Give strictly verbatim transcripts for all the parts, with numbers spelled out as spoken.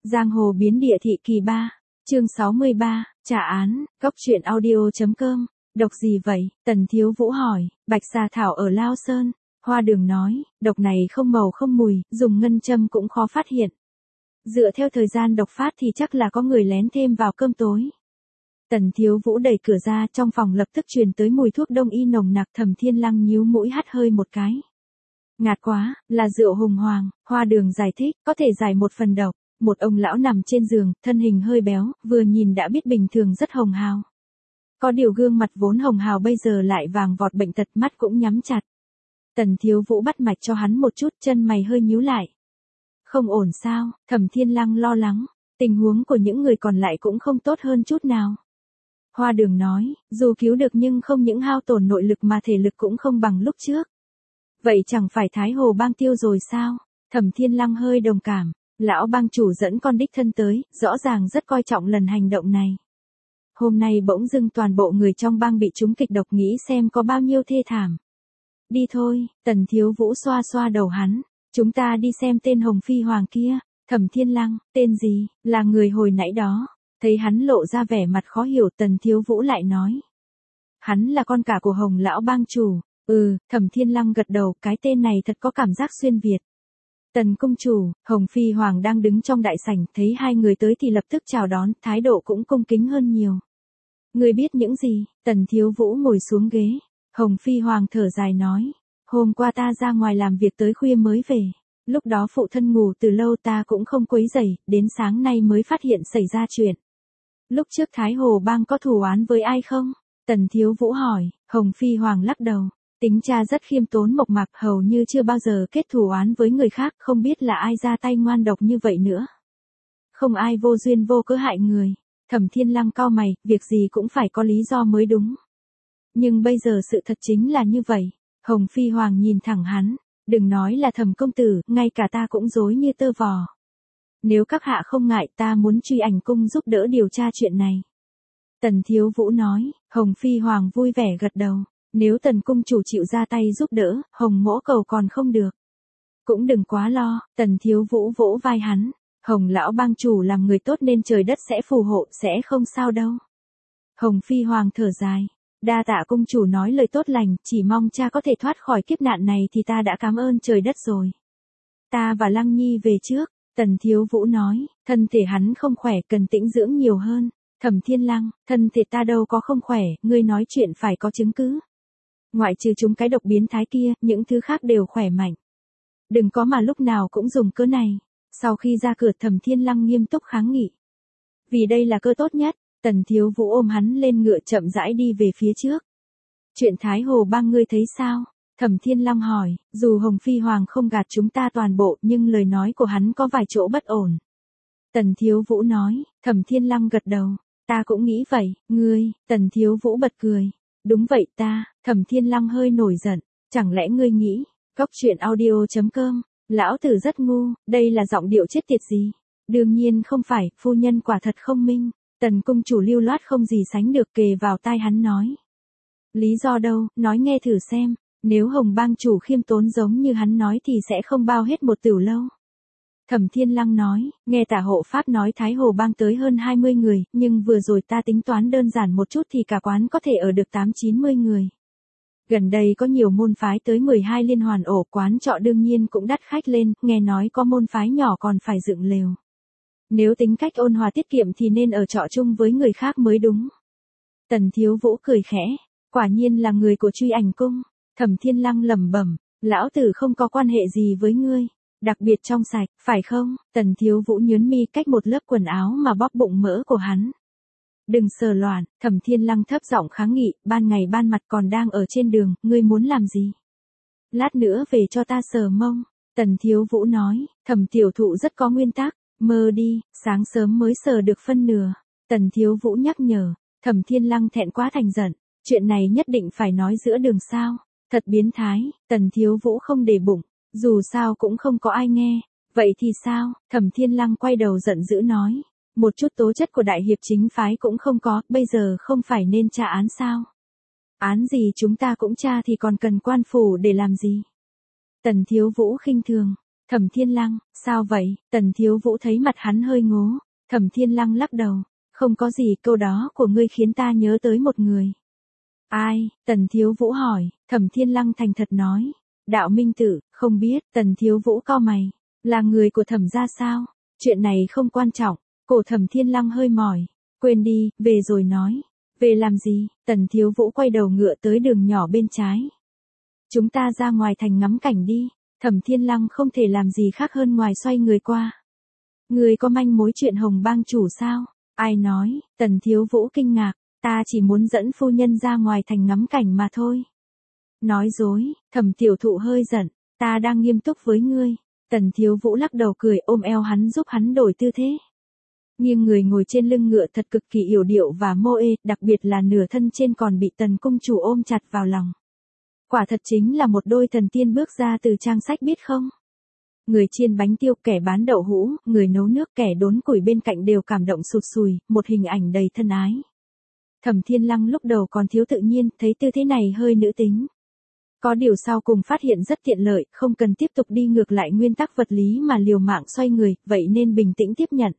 Giang hồ biến địa thị kỳ ba, chương sáu mươi ba, trả án, góc truyện audio.com, độc gì vậy? Tần Thiếu Vũ hỏi, bạch xà thảo ở Lao Sơn, Hoa Đường nói, độc này không màu không mùi, dùng ngân châm cũng khó phát hiện. Dựa theo thời gian độc phát thì chắc là có người lén thêm vào cơm tối. Tần Thiếu Vũ đẩy cửa ra, trong phòng lập tức truyền tới mùi thuốc đông y nồng nặc. Thẩm Thiên Lăng nhíu mũi hắt hơi một cái. Ngạt quá, là rượu hùng hoàng. Hoa Đường giải thích, có thể giải một phần độc. Một ông lão nằm trên giường, thân hình hơi béo, vừa nhìn đã biết bình thường rất hồng hào. Có điều gương mặt vốn hồng hào bây giờ lại vàng vọt bệnh tật, mắt cũng nhắm chặt. Tần Thiếu Vũ bắt mạch cho hắn một chút, chân mày hơi nhíu lại. Không ổn sao? Thẩm Thiên Lăng lo lắng, tình huống của những người còn lại cũng không tốt hơn chút nào. Hoa Đường nói, dù cứu được nhưng không những hao tổn nội lực mà thể lực cũng không bằng lúc trước. Vậy chẳng phải Thái Hồ Bang tiêu rồi sao? Thẩm Thiên Lăng hơi đồng cảm, lão bang chủ dẫn con đích thân tới, rõ ràng rất coi trọng lần hành động này. Hôm nay bỗng dưng toàn bộ người trong bang bị trúng kịch độc, nghĩ xem có bao nhiêu thê thảm. Đi thôi, Tần Thiếu Vũ xoa xoa đầu hắn, chúng ta đi xem tên Hồng Phi Hoàng kia. Thẩm Thiên Lăng, tên gì? Là người hồi nãy đó. Thấy hắn lộ ra vẻ mặt khó hiểu, Tần Thiếu Vũ lại nói. Hắn là con cả của Hồng lão bang chủ. Ừ, Thẩm Thiên Lăng gật đầu, cái tên này thật có cảm giác xuyên Việt. Tần công chủ, Hồng Phi Hoàng đang đứng trong đại sảnh, thấy hai người tới thì lập tức chào đón, thái độ cũng cung kính hơn nhiều. Người biết những gì? Tần Thiếu Vũ ngồi xuống ghế. Hồng Phi Hoàng thở dài nói. Hôm qua ta ra ngoài làm việc tới khuya mới về. Lúc đó phụ thân ngủ từ lâu, ta cũng không quấy rầy, đến sáng nay mới phát hiện xảy ra chuyện. Lúc trước Thái Hồ Bang có thù oán với ai không? Tần Thiếu Vũ hỏi. Hồng Phi Hoàng lắc đầu. Tính cha rất khiêm tốn mộc mạc, hầu như chưa bao giờ kết thù oán với người khác, không biết là ai ra tay ngoan độc như vậy nữa. Không ai vô duyên vô cớ hại người. Thẩm Thiên Lăng cau mày, việc gì cũng phải có lý do mới đúng. Nhưng bây giờ sự thật chính là như vậy. Hồng Phi Hoàng nhìn thẳng hắn. Đừng nói là Thẩm công tử, ngay cả ta cũng rối như tơ vò. Nếu các hạ không ngại, ta muốn truy ảnh cung giúp đỡ điều tra chuyện này. Tần Thiếu Vũ nói. Hồng Phi Hoàng vui vẻ gật đầu. Nếu Tần cung chủ chịu ra tay giúp đỡ, Hồng mỗ cầu còn không được. Cũng đừng quá lo. Tần Thiếu Vũ vỗ vai hắn. Hồng lão bang chủ làm người tốt nên trời đất sẽ phù hộ, sẽ không sao đâu. Hồng Phi Hoàng thở dài. Đa tạ công chủ nói lời tốt lành, chỉ mong cha có thể thoát khỏi kiếp nạn này thì ta đã cảm ơn trời đất rồi. Ta và Lăng Nhi về trước. Tần Thiếu Vũ nói, thân thể hắn không khỏe, cần tĩnh dưỡng nhiều hơn. Thẩm Thiên Lăng, thân thể ta đâu có không khỏe, ngươi nói chuyện phải có chứng cứ. Ngoại trừ chúng cái độc biến thái kia, những thứ khác đều khỏe mạnh. Đừng có mà lúc nào cũng dùng cớ này. Sau khi ra cửa, Thẩm Thiên Lăng nghiêm túc kháng nghị. Vì đây là cơ tốt nhất. Tần Thiếu Vũ ôm hắn lên ngựa chậm rãi đi về phía trước. Chuyện Thái Hồ Bang ngươi thấy sao? Thẩm Thiên Lăng hỏi, dù Hồng Phi Hoàng không gạt chúng ta toàn bộ, nhưng lời nói của hắn có vài chỗ bất ổn. Tần Thiếu Vũ nói. Thẩm Thiên Lăng gật đầu. Ta cũng nghĩ vậy. Ngươi? Tần Thiếu Vũ bật cười. Đúng vậy ta. Thẩm Thiên Lăng hơi nổi giận. Chẳng lẽ ngươi nghĩ? Góc truyện audio.com. Lão tử rất ngu, đây là giọng điệu chết tiệt gì? Đương nhiên không phải, phu nhân quả thật không minh. Tần cung chủ lưu loát không gì sánh được, kề vào tai hắn nói. Lý do đâu, nói nghe thử xem. Nếu Hồng bang chủ khiêm tốn giống như hắn nói thì sẽ không bao hết một tửu lâu. Thẩm Thiên Lăng nói, nghe tả hộ pháp nói Thái Hồ Bang tới hơn hai mươi người, nhưng vừa rồi ta tính toán đơn giản một chút thì cả quán có thể ở được tám chín mươi người. Gần đây có nhiều môn phái tới mười hai liên hoàn ổ, quán trọ đương nhiên cũng đắt khách lên, nghe nói có môn phái nhỏ còn phải dựng lều. Nếu tính cách ôn hòa tiết kiệm thì nên ở trọ chung với người khác mới đúng. Tần Thiếu Vũ cười khẽ, quả nhiên là người của truy ảnh cung. Thẩm Thiên Lăng lẩm bẩm, lão tử không có quan hệ gì với ngươi, đặc biệt trong sạch, phải không? Tần Thiếu Vũ nhớn mi cách một lớp quần áo mà bóp bụng mỡ của hắn. Đừng sờ loạn. Thẩm Thiên Lăng thấp giọng kháng nghị, ban ngày ban mặt còn đang ở trên đường, ngươi muốn làm gì? Lát nữa về cho ta sờ mông. Tần Thiếu Vũ nói. Thẩm tiểu thụ rất có nguyên tắc, mơ đi, sáng sớm mới sờ được phân nửa. Tần Thiếu Vũ nhắc nhở. Thẩm Thiên Lăng thẹn quá thành giận, chuyện này nhất định phải nói giữa đường sao? Thật biến thái. Tần Thiếu Vũ không để bụng, dù sao cũng không có ai nghe. Vậy thì sao? Thẩm Thiên Lăng quay đầu giận dữ nói. Một chút tố chất của đại hiệp chính phái cũng không có, bây giờ không phải nên tra án sao? Án gì chúng ta cũng tra thì còn cần quan phủ để làm gì? Tần Thiếu Vũ khinh thường. Thẩm Thiên Lăng, sao vậy? Tần Thiếu Vũ thấy mặt hắn hơi ngố. Thẩm Thiên Lăng lắc đầu. Không có gì, câu đó của ngươi khiến ta nhớ tới một người. Ai? Tần Thiếu Vũ hỏi. Thẩm Thiên Lăng thành thật nói. Đạo Minh Tử, không biết. Tần Thiếu Vũ cau mày. Là người của Thẩm gia sao? Chuyện này không quan trọng. Cổ Thẩm Thiên Lăng hơi mỏi. Quên đi, về rồi nói. Về làm gì? Tần Thiếu Vũ quay đầu ngựa tới đường nhỏ bên trái. Chúng ta ra ngoài thành ngắm cảnh đi. Thẩm Thiên Lăng không thể làm gì khác hơn ngoài xoay người qua. Người có manh mối chuyện Hồng Bang chủ sao? Ai nói? Tần Thiếu Vũ kinh ngạc. Ta chỉ muốn dẫn phu nhân ra ngoài thành ngắm cảnh mà thôi. Nói dối. Thẩm Tiểu Thụ hơi giận. Ta đang nghiêm túc với ngươi. Tần Thiếu Vũ lắc đầu cười ôm eo hắn giúp hắn đổi tư thế. Nhưng người ngồi trên lưng ngựa thật cực kỳ yểu điệu và mô ê, đặc biệt là nửa thân trên còn bị Tần cung chủ ôm chặt vào lòng. Quả thật chính là một đôi thần tiên bước ra từ trang sách biết không? Người chiên bánh tiêu, kẻ bán đậu hũ, người nấu nước, kẻ đốn củi bên cạnh đều cảm động sụt sùi, một hình ảnh đầy thân ái. Thẩm Thiên Lăng lúc đầu còn thiếu tự nhiên, thấy tư thế này hơi nữ tính. Có điều sau cùng phát hiện rất tiện lợi, không cần tiếp tục đi ngược lại nguyên tắc vật lý mà liều mạng xoay người, vậy nên bình tĩnh tiếp nhận.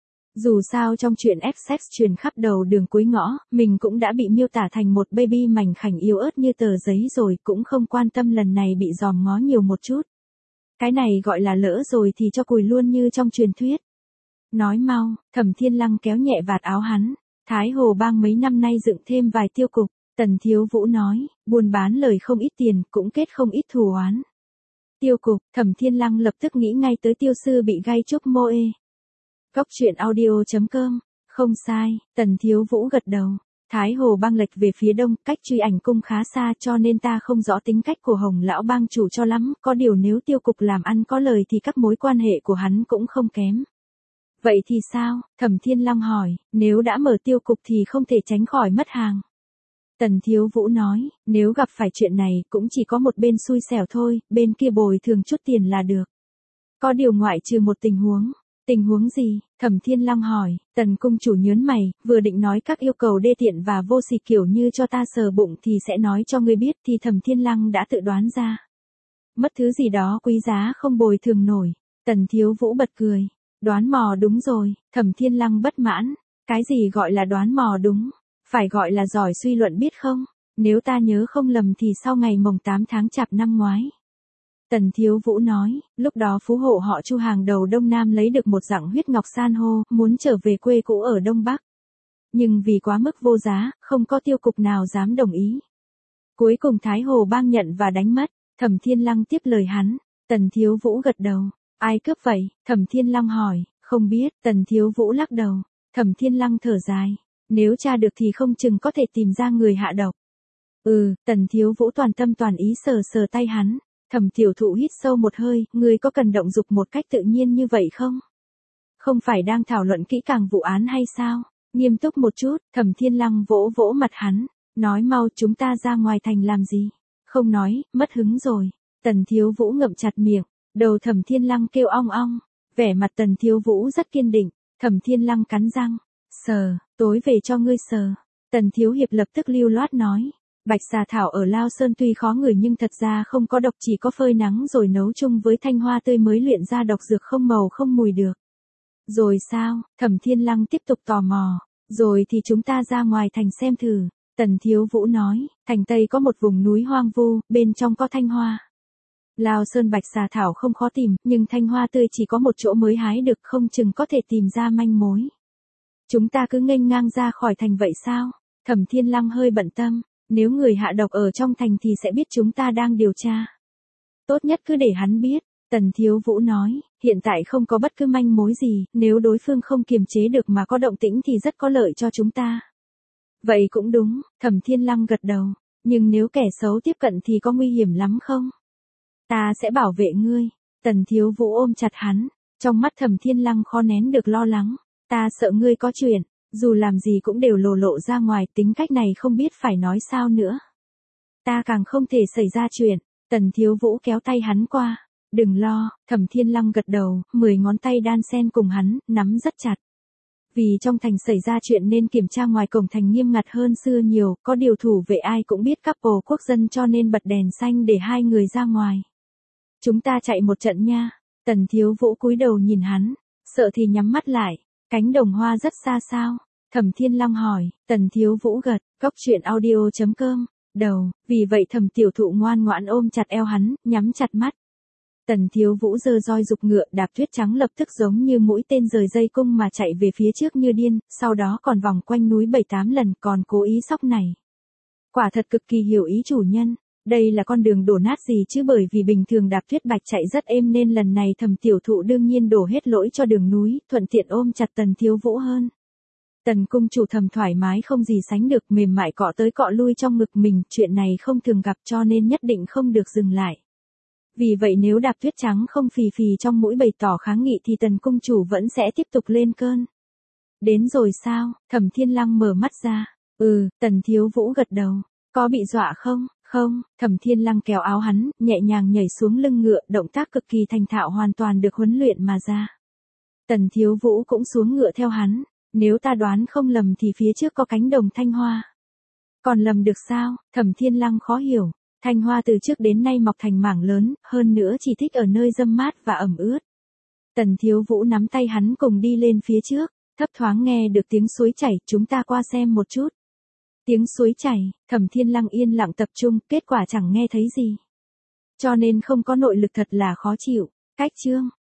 Dù sao trong chuyện F-sex truyền khắp đầu đường cuối ngõ, mình cũng đã bị miêu tả thành một baby mảnh khảnh yếu ớt như tờ giấy rồi, cũng không quan tâm lần này bị dòm ngó nhiều một chút. Cái này gọi là lỡ rồi thì cho cùi luôn như trong truyền thuyết. Nói mau, Thẩm Thiên Lăng kéo nhẹ vạt áo hắn. Thái Hồ Bang mấy năm nay dựng thêm vài tiêu cục. Tần Thiếu Vũ nói, buôn bán lời không ít tiền, cũng kết không ít thù oán. Tiêu cục, Thẩm Thiên Lăng lập tức nghĩ ngay tới tiêu sư bị gai trúc mô ê. Góc truyện audio chấm com, không sai, Tần Thiếu Vũ gật đầu. Thái Hồ Bang lệch về phía đông, cách truy ảnh cung khá xa cho nên ta không rõ tính cách của Hồng lão bang chủ cho lắm, có điều nếu tiêu cục làm ăn có lời thì các mối quan hệ của hắn cũng không kém. Vậy thì sao? Thẩm Thiên Long hỏi, nếu đã mở tiêu cục thì không thể tránh khỏi mất hàng. Tần Thiếu Vũ nói, nếu gặp phải chuyện này cũng chỉ có một bên xui xẻo thôi, bên kia bồi thường chút tiền là được. Có điều ngoại trừ một tình huống. Tình huống gì? Thẩm Thiên Long hỏi. Tần cung chủ nhớn mày, vừa định nói các yêu cầu đê tiện và vô sỉ kiểu như cho ta sờ bụng thì sẽ nói cho ngươi biết thì Thẩm Thiên Lăng đã tự đoán ra. Mất thứ gì đó quý giá không bồi thường nổi. Tần Thiếu Vũ bật cười. Đoán mò đúng rồi. Thẩm Thiên Lăng bất mãn. Cái gì gọi là đoán mò đúng? Phải gọi là giỏi suy luận biết không? Nếu ta nhớ không lầm thì sau ngày mồng tám tháng chạp năm ngoái. Tần Thiếu Vũ nói, lúc đó phú hộ họ Chu hàng đầu Đông Nam lấy được một dạng huyết ngọc san hô, muốn trở về quê cũ ở Đông Bắc. Nhưng vì quá mức vô giá, không có tiêu cục nào dám đồng ý. Cuối cùng Thái Hồ Bang nhận và đánh mất. Thẩm Thiên Lăng tiếp lời hắn. Tần Thiếu Vũ gật đầu. Ai cướp vậy? Thẩm Thiên Lăng hỏi. Không biết. Tần Thiếu Vũ lắc đầu. Thẩm Thiên Lăng thở dài. Nếu tra được thì không chừng có thể tìm ra người hạ độc. Ừ, Tần Thiếu Vũ toàn tâm toàn ý sờ sờ tay hắn. Thẩm Tiểu Thụ hít sâu một hơi, ngươi có cần động dục một cách tự nhiên như vậy không? Không phải đang thảo luận kỹ càng vụ án hay sao? Nghiêm túc một chút, Thẩm Thiên Lăng vỗ vỗ mặt hắn, nói mau chúng ta ra ngoài thành làm gì? Không nói, mất hứng rồi. Tần Thiếu Vũ ngậm chặt miệng, đầu Thẩm Thiên Lăng kêu ong ong, vẻ mặt Tần Thiếu Vũ rất kiên định. Thẩm Thiên Lăng cắn răng, sờ, tối về cho ngươi sờ. Tần Thiếu Hiệp lập tức lưu loát nói. Bạch xà thảo ở Lao Sơn tuy khó ngửi nhưng thật ra không có độc, chỉ có phơi nắng rồi nấu chung với thanh hoa tươi mới luyện ra độc dược không màu không mùi được. Rồi sao? Thẩm Thiên Lăng tiếp tục tò mò. Rồi thì chúng ta ra ngoài thành xem thử. Tần Thiếu Vũ nói, thành Tây có một vùng núi hoang vu, bên trong có thanh hoa. Lao Sơn bạch xà thảo không khó tìm, nhưng thanh hoa tươi chỉ có một chỗ mới hái được, không chừng có thể tìm ra manh mối. Chúng ta cứ nghênh ngang ra khỏi thành vậy sao? Thẩm Thiên Lăng hơi bận tâm. Nếu người hạ độc ở trong thành thì sẽ biết chúng ta đang điều tra. Tốt nhất cứ để hắn biết. Tần Thiếu Vũ nói, hiện tại không có bất cứ manh mối gì, nếu đối phương không kiềm chế được mà có động tĩnh thì rất có lợi cho chúng ta. Vậy cũng đúng, Thẩm Thiên Lăng gật đầu. Nhưng nếu kẻ xấu tiếp cận thì có nguy hiểm lắm không? Ta sẽ bảo vệ ngươi. Tần Thiếu Vũ ôm chặt hắn. Trong mắt Thẩm Thiên Lăng khó nén được lo lắng. Ta sợ ngươi có chuyện. Dù làm gì cũng đều lộ lộ ra ngoài, tính cách này không biết phải nói sao nữa. Ta càng không thể xảy ra chuyện. Tần Thiếu Vũ kéo tay hắn qua. Đừng lo, Thẩm Thiên Lăng gật đầu, mười ngón tay đan xen cùng hắn, nắm rất chặt. Vì trong thành xảy ra chuyện nên kiểm tra ngoài cổng thành nghiêm ngặt hơn xưa nhiều, có điều thủ vệ ai cũng biết couple quốc dân cho nên bật đèn xanh để hai người ra ngoài. Chúng ta chạy một trận nha. Tần Thiếu Vũ cúi đầu nhìn hắn, sợ thì nhắm mắt lại, cánh đồng hoa rất xa sao? Thẩm Thiên Long hỏi, Tần Thiếu Vũ gật, cốc truyện audio chấm com, đầu, vì vậy Thẩm Tiểu Thụ ngoan ngoãn ôm chặt eo hắn, nhắm chặt mắt. Tần Thiếu Vũ giơ roi dục ngựa, đạp tuyết trắng lập tức giống như mũi tên rời dây cung mà chạy về phía trước như điên, sau đó còn vòng quanh núi bảy tám lần, còn cố ý sóc này. Quả thật cực kỳ hiểu ý chủ nhân, đây là con đường đổ nát gì chứ, bởi vì bình thường đạp tuyết bạch chạy rất êm nên lần này Thẩm Tiểu Thụ đương nhiên đổ hết lỗi cho đường núi, thuận tiện ôm chặt Tần Thiếu Vũ hơn. Tần cung chủ thầm thoải mái không gì sánh được, mềm mại cọ tới cọ lui trong ngực mình, chuyện này không thường gặp cho nên nhất định không được dừng lại. Vì vậy nếu đạp tuyết trắng không phì phì trong mũi bày tỏ kháng nghị thì tần cung chủ vẫn sẽ tiếp tục lên cơn. Đến rồi sao? Thẩm Thiên Lăng mở mắt ra. Ừ, Tần Thiếu Vũ gật đầu. Có bị dọa không? Không. Thẩm Thiên Lăng kéo áo hắn, nhẹ nhàng nhảy xuống lưng ngựa, động tác cực kỳ thành thạo hoàn toàn được huấn luyện mà ra. Tần Thiếu Vũ cũng xuống ngựa theo hắn. Nếu ta đoán không lầm thì phía trước có cánh đồng thanh hoa. Còn lầm được sao? Thẩm Thiên Lăng khó hiểu. Thanh hoa từ trước đến nay mọc thành mảng lớn, hơn nữa chỉ thích ở nơi râm mát và ẩm ướt. Tần Thiếu Vũ nắm tay hắn cùng đi lên phía trước, thấp thoáng nghe được tiếng suối chảy, chúng ta qua xem một chút. Tiếng suối chảy, Thẩm Thiên Lăng yên lặng tập trung, kết quả chẳng nghe thấy gì. Cho nên không có nội lực thật là khó chịu. Cách chương